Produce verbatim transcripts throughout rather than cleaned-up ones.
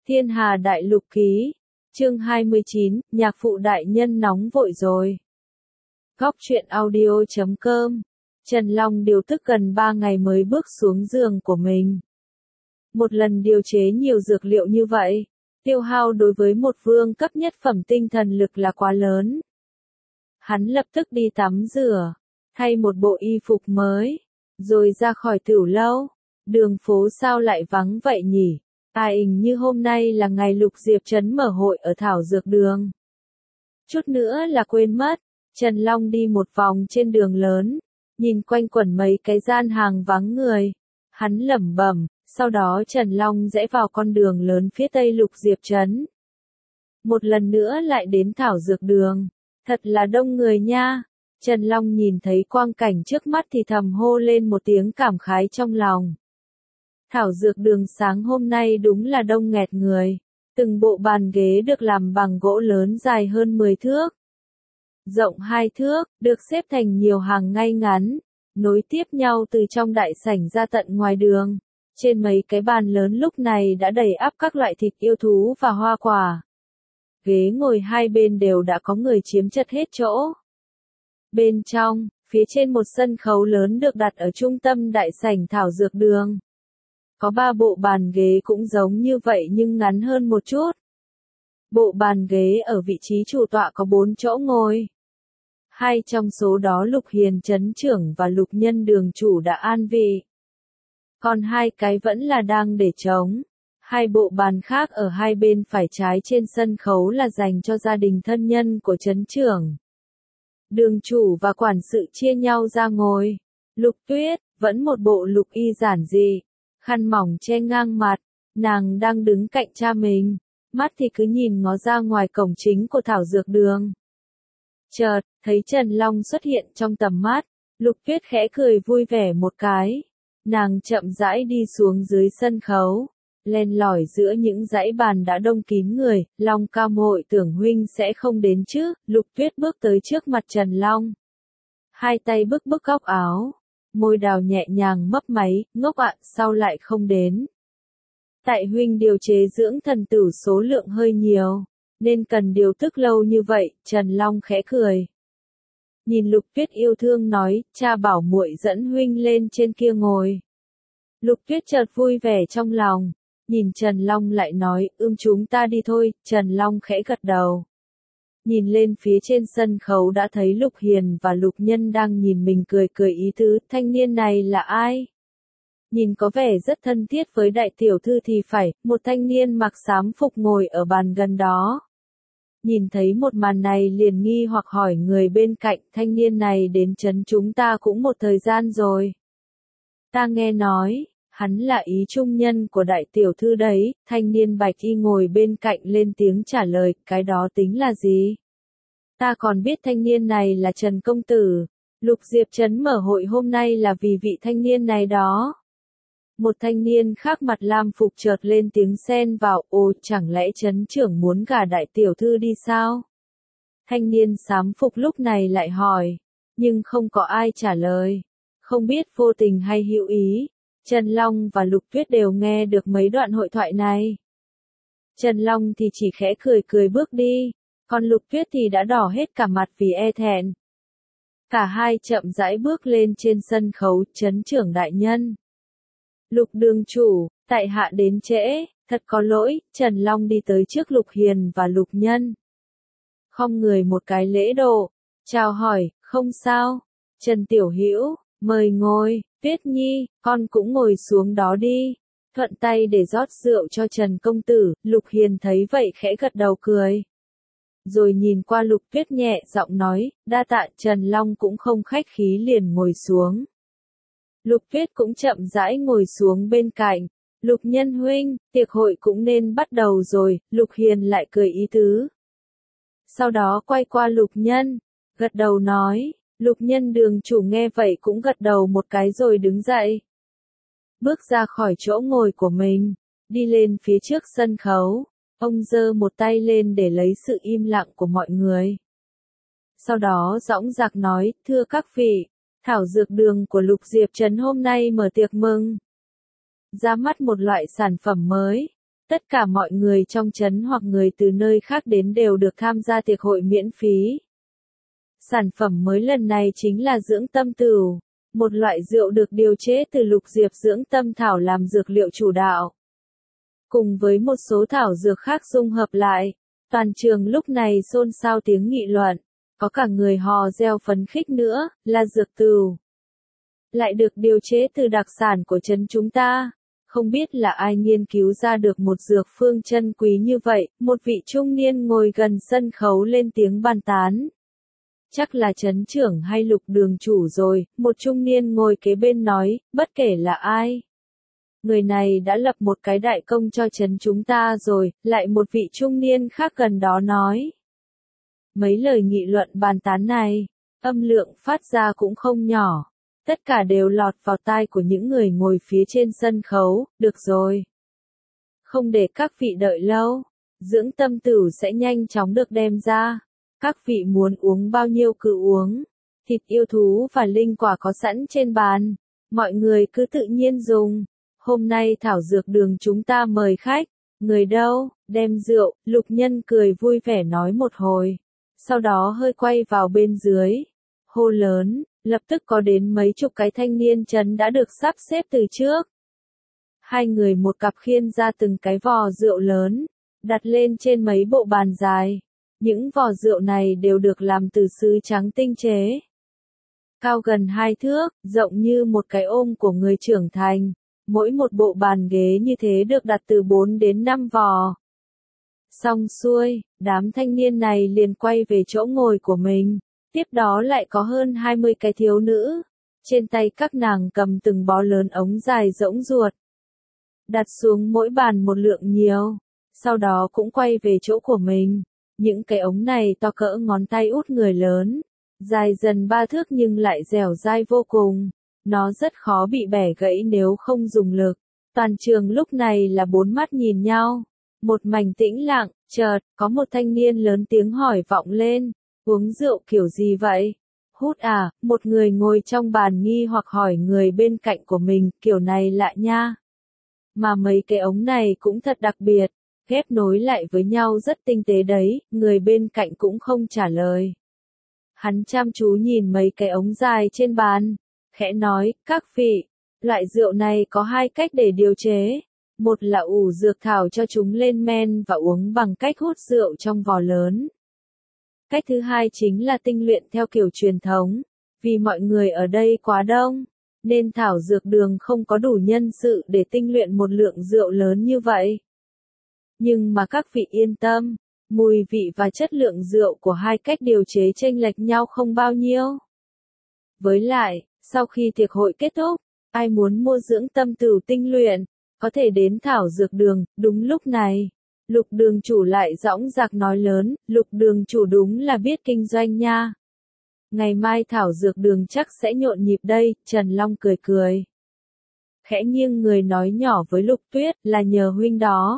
Thiên Hà Đại Lục Ký, chương hai mươi chín, nhạc phụ đại nhân nóng vội rồi. Góc truyện audio chấm com. Trần Long điều tức gần ba ngày mới bước xuống giường của mình. Một lần điều chế nhiều dược liệu như vậy, tiêu hao đối với một vương cấp nhất phẩm tinh thần lực là quá lớn. Hắn lập tức đi tắm rửa, thay một bộ y phục mới, rồi ra khỏi tửu lâu. Đường phố sao lại vắng vậy nhỉ? Ai hình như hôm nay là ngày Lục Diệp Trấn mở hội ở Thảo Dược Đường. Chút nữa là quên mất, Trần Long đi một vòng trên đường lớn, nhìn quanh quẩn mấy cái gian hàng vắng người. Hắn lẩm bẩm, sau đó Trần Long rẽ vào con đường lớn phía tây Lục Diệp Trấn. Một lần nữa lại đến Thảo Dược Đường, thật là đông người nha. Trần Long nhìn thấy quang cảnh trước mắt thì thầm hô lên một tiếng cảm khái trong lòng. Thảo Dược Đường sáng hôm nay đúng là đông nghẹt người, từng bộ bàn ghế được làm bằng gỗ lớn dài hơn mười thước, rộng hai thước, được xếp thành nhiều hàng ngay ngắn, nối tiếp nhau từ trong đại sảnh ra tận ngoài đường. Trên mấy cái bàn lớn lúc này đã đầy ắp các loại thịt yêu thú và hoa quả. Ghế ngồi hai bên đều đã có người chiếm chật hết chỗ. Bên trong, phía trên một sân khấu lớn được đặt ở trung tâm đại sảnh Thảo Dược Đường. Có ba bộ bàn ghế cũng giống như vậy nhưng ngắn hơn một chút. Bộ bàn ghế ở vị trí chủ tọa có bốn chỗ ngồi. Hai trong số đó Lục Hiền Trấn trưởng và Lục Nhân Đường chủ đã an vị. Còn hai cái vẫn là đang để trống. Hai bộ bàn khác ở hai bên phải trái trên sân khấu là dành cho gia đình thân nhân của trấn trưởng. Đường chủ và quản sự chia nhau ra ngồi. Lục Tuyết, vẫn một bộ lục y giản dị, khăn mỏng che ngang mặt, nàng đang đứng cạnh cha mình, mắt thì cứ nhìn ngó ra ngoài cổng chính của Thảo Dược Đường. Chợt, thấy Trần Long xuất hiện trong tầm mắt, Lục Tuyết khẽ cười vui vẻ một cái. Nàng chậm rãi đi xuống dưới sân khấu, len lỏi giữa những dãy bàn đã đông kín người. Long ca muội tưởng huynh sẽ không đến chứ? Lục Tuyết bước tới trước mặt Trần Long, hai tay bức bức góc áo, môi đào nhẹ nhàng mấp máy. Ngốc ạ, sao lại không đến? Tại huynh điều chế dưỡng thần tử số lượng hơi nhiều, nên cần điều tức lâu như vậy. Trần Long khẽ cười, nhìn Lục Tuyết yêu thương nói, cha bảo muội dẫn huynh lên trên kia ngồi. Lục Tuyết chợt vui vẻ trong lòng, nhìn Trần Long lại nói, ưm chúng ta đi thôi. Trần Long khẽ gật đầu. Nhìn lên phía trên sân khấu đã thấy Lục Hiền và Lục Nhân đang nhìn mình cười cười ý tứ, thanh niên này là ai? Nhìn có vẻ rất thân thiết với đại tiểu thư thì phải. Một thanh niên mặc xám phục ngồi ở bàn gần đó. Nhìn thấy một màn này liền nghi hoặc hỏi người bên cạnh, thanh niên này đến trấn chúng ta cũng một thời gian rồi. Ta nghe nói, hắn là ý trung nhân của đại tiểu thư đấy. Thanh niên bạch y ngồi bên cạnh lên tiếng trả lời, cái đó tính là gì? Ta còn biết thanh niên này là Trần Công Tử. Lục Diệp Trấn mở hội hôm nay là vì vị thanh niên này đó. Một thanh niên khác mặt lam phục chợt lên tiếng xen vào, ồ, chẳng lẽ trấn trưởng muốn gả đại tiểu thư đi sao? Thanh niên xám phục lúc này lại hỏi, nhưng không có ai trả lời. Không biết vô tình hay hữu ý, Trần Long và Lục Tuyết đều nghe được mấy đoạn hội thoại này. Trần Long thì chỉ khẽ cười cười bước đi, còn Lục Tuyết thì đã đỏ hết cả mặt vì e thẹn. Cả hai chậm rãi bước lên trên sân khấu. Trấn trưởng đại nhân, Lục đường chủ, tại hạ đến trễ, thật có lỗi. Trần Long đi tới trước Lục Hiền và Lục Nhân, khom người một cái lễ độ, chào hỏi, không sao. Trần Tiểu Hữu, mời ngồi. Tuyết Nhi, con cũng ngồi xuống đó đi. Thuận tay để rót rượu cho Trần Công Tử. Lục Hiền thấy vậy khẽ gật đầu cười, rồi nhìn qua Lục Tuyết nhẹ giọng nói, đa tạ. Trần Long cũng không khách khí liền ngồi xuống. Lục Tuyết cũng chậm rãi ngồi xuống bên cạnh. Lục Nhân huynh, tiệc hội cũng nên bắt đầu rồi. Lục Hiền lại cười ý tứ. Sau đó quay qua Lục Nhân, gật đầu nói. Lục Nhân đường chủ nghe vậy cũng gật đầu một cái rồi đứng dậy, bước ra khỏi chỗ ngồi của mình, đi lên phía trước sân khấu. Ông giơ một tay lên để lấy sự im lặng của mọi người. Sau đó dõng dạc nói, thưa các vị, Thảo Dược Đường của Lục Diệp Trấn hôm nay mở tiệc mừng. Ra mắt một loại sản phẩm mới, Tất cả mọi người trong trấn hoặc người từ nơi khác đến đều được tham gia tiệc hội miễn phí. Sản phẩm mới lần này chính là dưỡng tâm tửu, một loại rượu được điều chế từ lục diệp dưỡng tâm thảo làm dược liệu chủ đạo. Cùng với một số thảo dược khác dung hợp lại, toàn trường lúc này xôn xao tiếng nghị luận, có cả người hò reo phấn khích nữa, là dược tửu. Lại được điều chế từ đặc sản của trấn chúng ta. Không biết là ai nghiên cứu ra được một dược phương chân quý như vậy, một vị trung niên ngồi gần sân khấu lên tiếng bàn tán. Chắc là trấn trưởng hay lục đường chủ rồi, một trung niên ngồi kế bên nói, bất kể là ai. Người này đã lập một cái đại công cho trấn chúng ta rồi, lại một vị trung niên khác gần đó nói. Mấy lời nghị luận bàn tán này, âm lượng phát ra cũng không nhỏ. Tất cả đều lọt vào tai của những người ngồi phía trên sân khấu, được rồi. Không để các vị đợi lâu, dưỡng tâm tửu sẽ nhanh chóng được đem ra. Các vị muốn uống bao nhiêu cứ uống. Thịt yêu thú và linh quả có sẵn trên bàn. Mọi người cứ tự nhiên dùng. Hôm nay thảo dược đường chúng ta mời khách. Người đâu, đem rượu, Lục Nhân cười vui vẻ nói một hồi. Sau đó hơi quay vào bên dưới. Hô lớn. Lập tức có đến mấy chục cái thanh niên trấn đã được sắp xếp từ trước. Hai người một cặp khiêng ra từng cái vò rượu lớn, đặt lên trên mấy bộ bàn dài. Những vò rượu này đều được làm từ sứ trắng tinh chế. Cao gần hai thước, rộng như một cái ôm của người trưởng thành. Mỗi một bộ bàn ghế như thế được đặt từ bốn đến năm vò. Xong xuôi, đám thanh niên này liền quay về chỗ ngồi của mình. Tiếp đó lại có hơn hai mươi cái thiếu nữ. Trên tay các nàng cầm từng bó lớn ống dài rỗng ruột. Đặt xuống mỗi bàn một lượng nhiều. Sau đó cũng quay về chỗ của mình. Những cái ống này to cỡ ngón tay út người lớn. Dài dần ba thước nhưng lại dẻo dai vô cùng. Nó rất khó bị bẻ gãy nếu không dùng lực. Toàn trường lúc này là bốn mắt nhìn nhau. Một mảnh tĩnh lặng, chợt, có một thanh niên lớn tiếng hỏi vọng lên. Uống rượu kiểu gì vậy? Hút à, một người ngồi trong bàn nghi hoặc hỏi người bên cạnh của mình, kiểu này lạ nha. Mà mấy cái ống này cũng thật đặc biệt, ghép nối lại với nhau rất tinh tế đấy, người bên cạnh cũng không trả lời. Hắn chăm chú nhìn mấy cái ống dài trên bàn, khẽ nói, các vị, loại rượu này có hai cách để điều chế. Một là ủ dược thảo cho chúng lên men và uống bằng cách hút rượu trong vò lớn. Cách thứ hai chính là tinh luyện theo kiểu truyền thống. Vì mọi người ở đây quá đông, nên thảo dược đường không có đủ nhân sự để tinh luyện một lượng rượu lớn như vậy. Nhưng mà các vị yên tâm, mùi vị và chất lượng rượu của hai cách điều chế chênh lệch nhau không bao nhiêu. Với lại, sau khi tiệc hội kết thúc, ai muốn mua dưỡng tâm tửu tinh luyện, có thể đến thảo dược đường. Đúng lúc này, Lục đường chủ lại dõng dạc nói lớn, Lục đường chủ đúng là biết kinh doanh nha. Ngày mai thảo dược đường chắc sẽ nhộn nhịp đây, Trần Long cười cười. Khẽ nghiêng người nói nhỏ với Lục Tuyết, là nhờ huynh đó.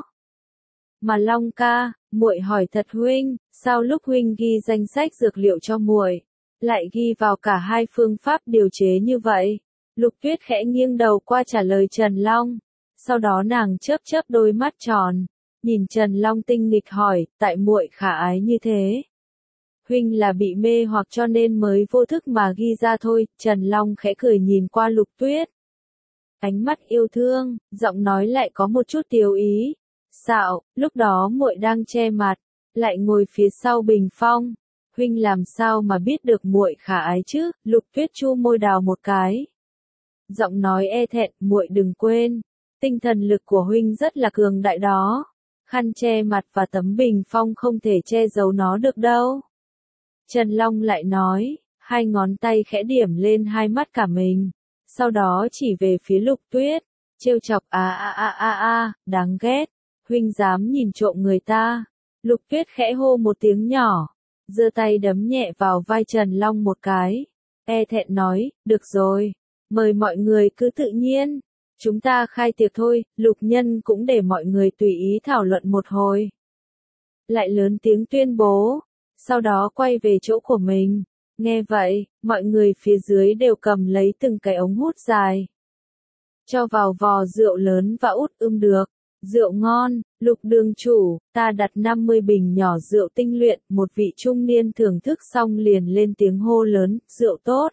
Mà Long ca, muội hỏi thật huynh, sao lúc huynh ghi danh sách dược liệu cho muội, lại ghi vào cả hai phương pháp điều chế như vậy? Lục Tuyết khẽ nghiêng đầu qua trả lời Trần Long. Sau đó nàng chớp chớp đôi mắt tròn. Nhìn Trần Long tinh nghịch hỏi, tại muội khả ái như thế. Huynh là bị mê hoặc cho nên mới vô thức mà ghi ra thôi. Trần Long khẽ cười nhìn qua Lục Tuyết. Ánh mắt yêu thương, giọng nói lại có một chút tiếu ý. Xạo, lúc đó muội đang che mặt, lại ngồi phía sau bình phong. Huynh làm sao mà biết được muội khả ái chứ? Lục Tuyết chu môi đào một cái. Giọng nói e thẹn, muội đừng quên, tinh thần lực của huynh rất là cường đại đó. Khăn che mặt và tấm bình phong không thể che giấu nó được đâu. Trần Long lại nói, hai ngón tay khẽ điểm lên hai mắt cả mình. Sau đó chỉ về phía Lục Tuyết, trêu chọc a a a a a, đáng ghét. Huynh dám nhìn trộm người ta. Lục Tuyết khẽ hô một tiếng nhỏ, giơ tay đấm nhẹ vào vai Trần Long một cái. E thẹn nói, được rồi, mời mọi người cứ tự nhiên. Chúng ta khai tiệc thôi, Lục Nhân cũng để mọi người tùy ý thảo luận một hồi. Lại lớn tiếng tuyên bố, sau đó quay về chỗ của mình. Nghe vậy, mọi người phía dưới đều cầm lấy từng cái ống hút dài. Cho vào vò rượu lớn và út ươm được. Rượu ngon, Lục đường chủ, ta đặt năm mươi bình nhỏ rượu tinh luyện, một vị trung niên thưởng thức xong liền lên tiếng hô lớn, rượu tốt.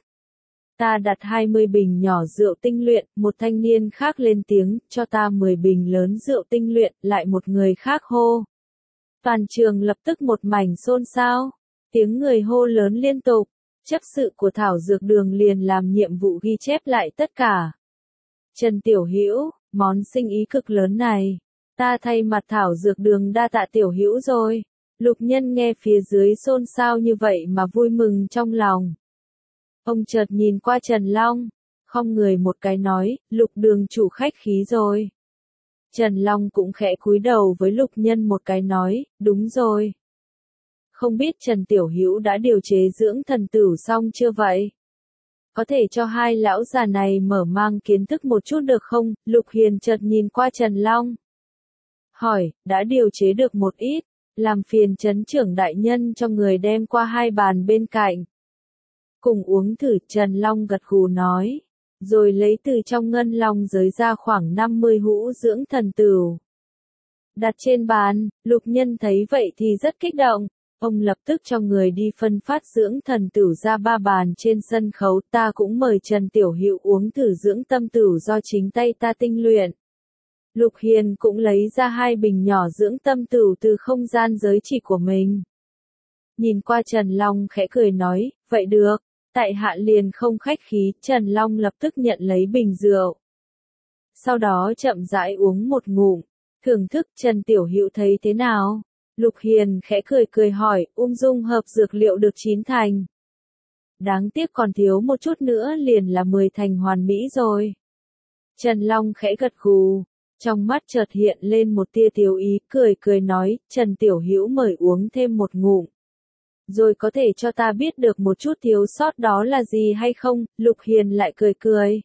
Ta đặt hai mươi bình nhỏ rượu tinh luyện, một thanh niên khác lên tiếng, cho ta mười bình lớn rượu tinh luyện, lại một người khác hô. Toàn trường lập tức một mảnh xôn xao, tiếng người hô lớn liên tục, chấp sự của thảo dược đường liền làm nhiệm vụ ghi chép lại tất cả. Trần Tiểu Hữu, món sinh ý cực lớn này, ta thay mặt thảo dược đường đa tạ Tiểu Hữu rồi. Lục Nhân nghe phía dưới xôn xao như vậy mà vui mừng trong lòng. Ông chợt nhìn qua Trần Long, không người một cái nói, Lục đường chủ khách khí rồi. Trần Long cũng khẽ cúi đầu với Lục Nhân một cái nói, đúng rồi. Không biết Trần Tiểu Hữu đã điều chế dưỡng thần tử xong chưa vậy? Có thể cho hai lão già này mở mang kiến thức một chút được không? Lục Hiền chợt nhìn qua Trần Long. Hỏi, đã điều chế được một ít, làm phiền trấn trưởng đại nhân cho người đem qua hai bàn bên cạnh. Cùng uống thử, Trần Long gật gù nói, rồi lấy từ trong ngân long giới ra khoảng năm mươi hũ dưỡng thần tửu. Đặt trên bàn, Lục Nhân thấy vậy thì rất kích động, ông lập tức cho người đi phân phát dưỡng thần tửu ra ba bàn trên sân khấu, ta cũng mời Trần Tiểu Hữu uống thử dưỡng tâm tửu do chính tay ta tinh luyện. Lục Hiền cũng lấy ra hai bình nhỏ dưỡng tâm tửu từ không gian giới chỉ của mình. Nhìn qua Trần Long khẽ cười nói, vậy được. Tại hạ liền không khách khí, Trần Long lập tức nhận lấy bình rượu. Sau đó chậm rãi uống một ngụm, thưởng thức. Trần Tiểu Hữu thấy thế nào? Lục Hiền khẽ cười cười hỏi, ung dung hợp dược liệu được chín thành. Đáng tiếc còn thiếu một chút nữa liền là mười thành hoàn mỹ rồi. Trần Long khẽ gật gù, trong mắt chợt hiện lên một tia tiếu ý, cười cười nói, Trần Tiểu Hữu mời uống thêm một ngụm. Rồi có thể cho ta biết được một chút thiếu sót đó là gì hay không? Lục Hiền lại cười cười.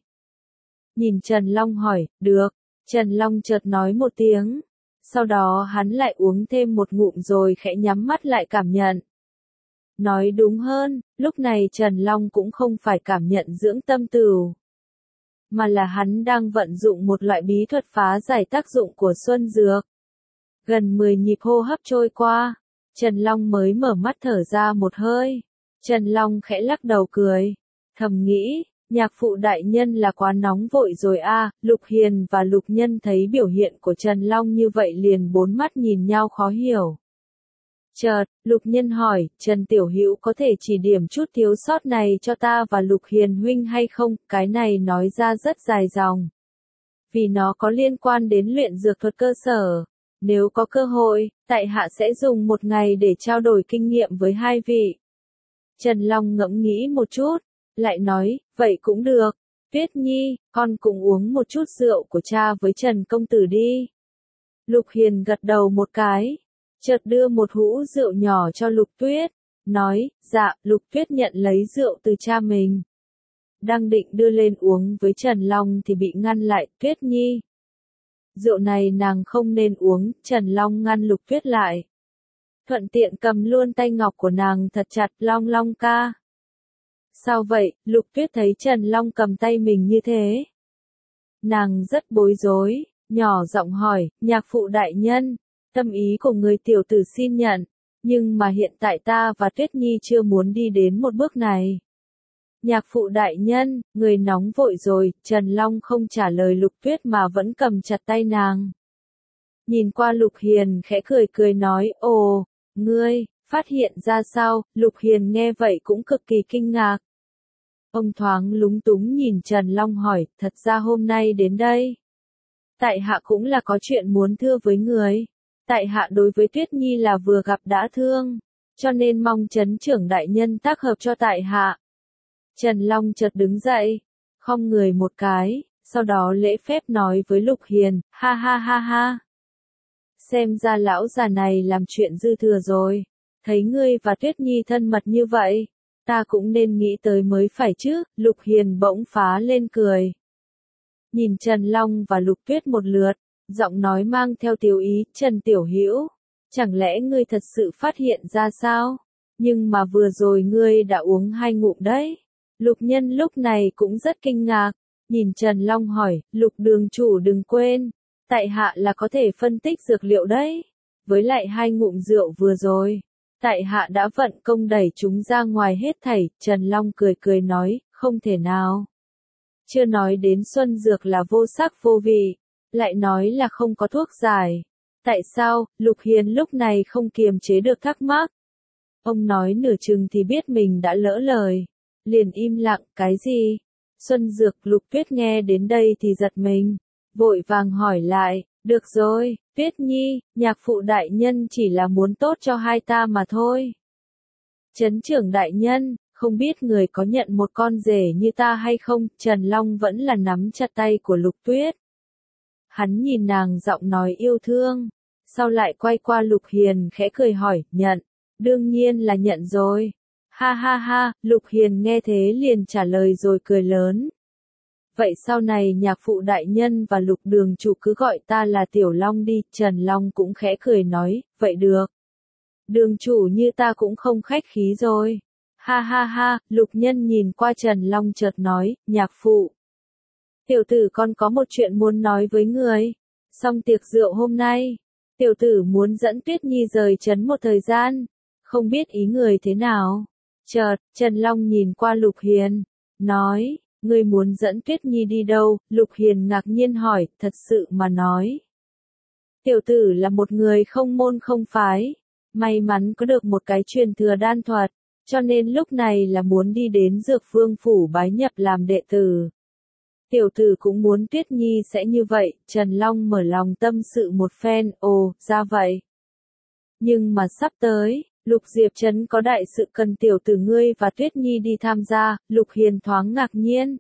Nhìn Trần Long hỏi, được. Trần Long chợt nói một tiếng. Sau đó hắn lại uống thêm một ngụm rồi khẽ nhắm mắt lại cảm nhận. Nói đúng hơn, lúc này Trần Long cũng không phải cảm nhận dưỡng tâm tửu, mà là hắn đang vận dụng một loại bí thuật phá giải tác dụng của xuân dược. Gần mười nhịp hô hấp trôi qua, Trần Long mới mở mắt thở ra một hơi. Trần Long khẽ lắc đầu cười, thầm nghĩ, nhạc phụ đại nhân là quá nóng vội rồi a. À. Lục Hiền và Lục Nhân thấy biểu hiện của Trần Long như vậy liền bốn mắt nhìn nhau khó hiểu. Chợt, Lục Nhân hỏi, Trần Tiểu Hữu có thể chỉ điểm chút thiếu sót này cho ta và Lục Hiền huynh hay không? Cái này nói ra rất dài dòng, vì nó có liên quan đến luyện dược thuật cơ sở. Nếu có cơ hội, tại hạ sẽ dùng một ngày để trao đổi kinh nghiệm với hai vị. Trần Long ngẫm nghĩ một chút, lại nói, vậy cũng được. Tuyết Nhi, con cũng uống một chút rượu của cha với Trần công tử đi. Lục Hiền gật đầu một cái, chợt đưa một hũ rượu nhỏ cho Lục Tuyết, nói, dạ. Lục Tuyết nhận lấy rượu từ cha mình, đang định đưa lên uống với Trần Long thì bị ngăn lại. Tuyết Nhi, rượu này nàng không nên uống. Trần Long ngăn Lục Tuyết lại, thuận tiện cầm luôn tay ngọc của nàng thật chặt. Long Long ca. Sao vậy? Lục Tuyết thấy Trần Long cầm tay mình như thế, nàng rất bối rối, nhỏ giọng hỏi, nhạc phụ đại nhân, tâm ý của người tiểu tử xin nhận, nhưng mà hiện tại ta và Tuyết Nhi chưa muốn đi đến một bước này. Nhạc phụ đại nhân, người nóng vội rồi. Trần Long không trả lời Lục Tuyết mà vẫn cầm chặt tay nàng. Nhìn qua Lục Hiền khẽ cười cười nói, ồ, ngươi, phát hiện ra sao? Lục Hiền nghe vậy cũng cực kỳ kinh ngạc. Ông thoáng lúng túng nhìn Trần Long hỏi, thật ra hôm nay đến đây, tại hạ cũng là có chuyện muốn thưa với người. Tại hạ đối với Tuyết Nhi là vừa gặp đã thương, cho nên mong trấn trưởng đại nhân tác hợp cho tại hạ. Trần Long chợt đứng dậy, khom người một cái, sau đó lễ phép nói với Lục Hiền, ha ha ha ha. Xem ra lão già này làm chuyện dư thừa rồi, thấy ngươi và Tuyết Nhi thân mật như vậy, ta cũng nên nghĩ tới mới phải chứ. Lục Hiền bỗng phá lên cười, nhìn Trần Long và Lục Tuyết một lượt, giọng nói mang theo tiếu ý, Trần Tiểu Hữu, chẳng lẽ ngươi thật sự phát hiện ra sao? Nhưng mà vừa rồi ngươi đã uống hai ngụm đấy. Lục Nhân lúc này cũng rất kinh ngạc, nhìn Trần Long hỏi, Lục đường chủ đừng quên, Tại hạ là có thể phân tích dược liệu đấy. Với lại hai ngụm rượu vừa rồi, tại hạ đã vận công đẩy chúng ra ngoài hết thảy. Trần Long cười cười nói, không thể nào. Chưa nói đến xuân dược là vô sắc vô vị, lại nói là không có thuốc giải. Tại sao? Lục Hiền lúc này không kiềm chế được thắc mắc. Ông nói nửa chừng thì biết mình đã lỡ lời, liền im lặng. Cái gì? Xuân dược? Lục Tuyết nghe đến đây thì giật mình, vội vàng hỏi lại. Được rồi, Tuyết Nhi, nhạc phụ đại nhân chỉ là muốn tốt cho hai ta mà thôi. Trấn trưởng đại nhân, không biết người có nhận một con rể như ta hay không? Trần Long vẫn là nắm chặt tay của Lục Tuyết. Hắn nhìn nàng giọng nói yêu thương, sau lại quay qua Lục Hiền khẽ cười hỏi, nhận, đương nhiên là nhận rồi. Ha ha ha, Lục Hiền nghe thế liền trả lời rồi cười lớn. Vậy sau này nhạc phụ đại nhân và Lục đường chủ cứ gọi ta là Tiểu Long đi. Trần Long cũng khẽ cười nói, vậy được. Đường chủ như ta cũng không khách khí rồi. Ha ha ha, Lục Nhân nhìn qua Trần Long chợt nói, nhạc phụ. Tiểu tử con có một chuyện muốn nói với người. Xong tiệc rượu hôm nay, tiểu tử muốn dẫn Tuyết Nhi rời trấn một thời gian. Không biết ý người thế nào? Chợt, Trần Long nhìn qua Lục Hiền, nói, ngươi muốn dẫn Tuyết Nhi đi đâu? Lục Hiền ngạc nhiên hỏi, thật sự mà nói. Tiểu tử là một người không môn không phái, may mắn có được một cái truyền thừa đan thuật, cho nên lúc này là muốn đi đến Dược Vương phủ bái nhập làm đệ tử. Tiểu tử cũng muốn Tuyết Nhi sẽ như vậy. Trần Long mở lòng tâm sự một phen, ồ, ra vậy. Nhưng mà sắp tới, Lục Diệp Trấn có đại sự cần tiểu tử ngươi và Tuyết Nhi đi tham gia. Lục Hiền thoáng ngạc nhiên,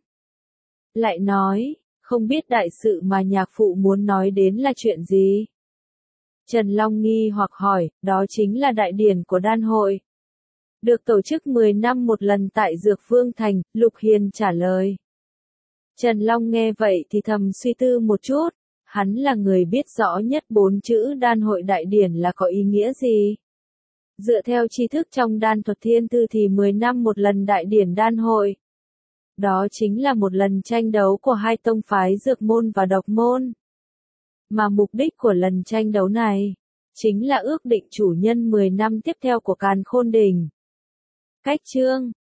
lại nói, không biết đại sự mà nhạc phụ muốn nói đến là chuyện gì? Trần Long nghi hoặc hỏi, đó chính là đại điển của đan hội, được tổ chức mười năm một lần tại Dược Vương Thành. Lục Hiền trả lời. Trần Long nghe vậy thì thầm suy tư một chút, hắn là người biết rõ nhất bốn chữ đan hội đại điển là có ý nghĩa gì. Dựa theo tri thức trong đan thuật thiên thư thì mười năm một lần đại điển đan hội. Đó chính là một lần tranh đấu của hai tông phái dược môn và độc môn. Mà mục đích của lần tranh đấu này, chính là ước định chủ nhân mười năm tiếp theo của Càn Khôn Đỉnh. Cách chương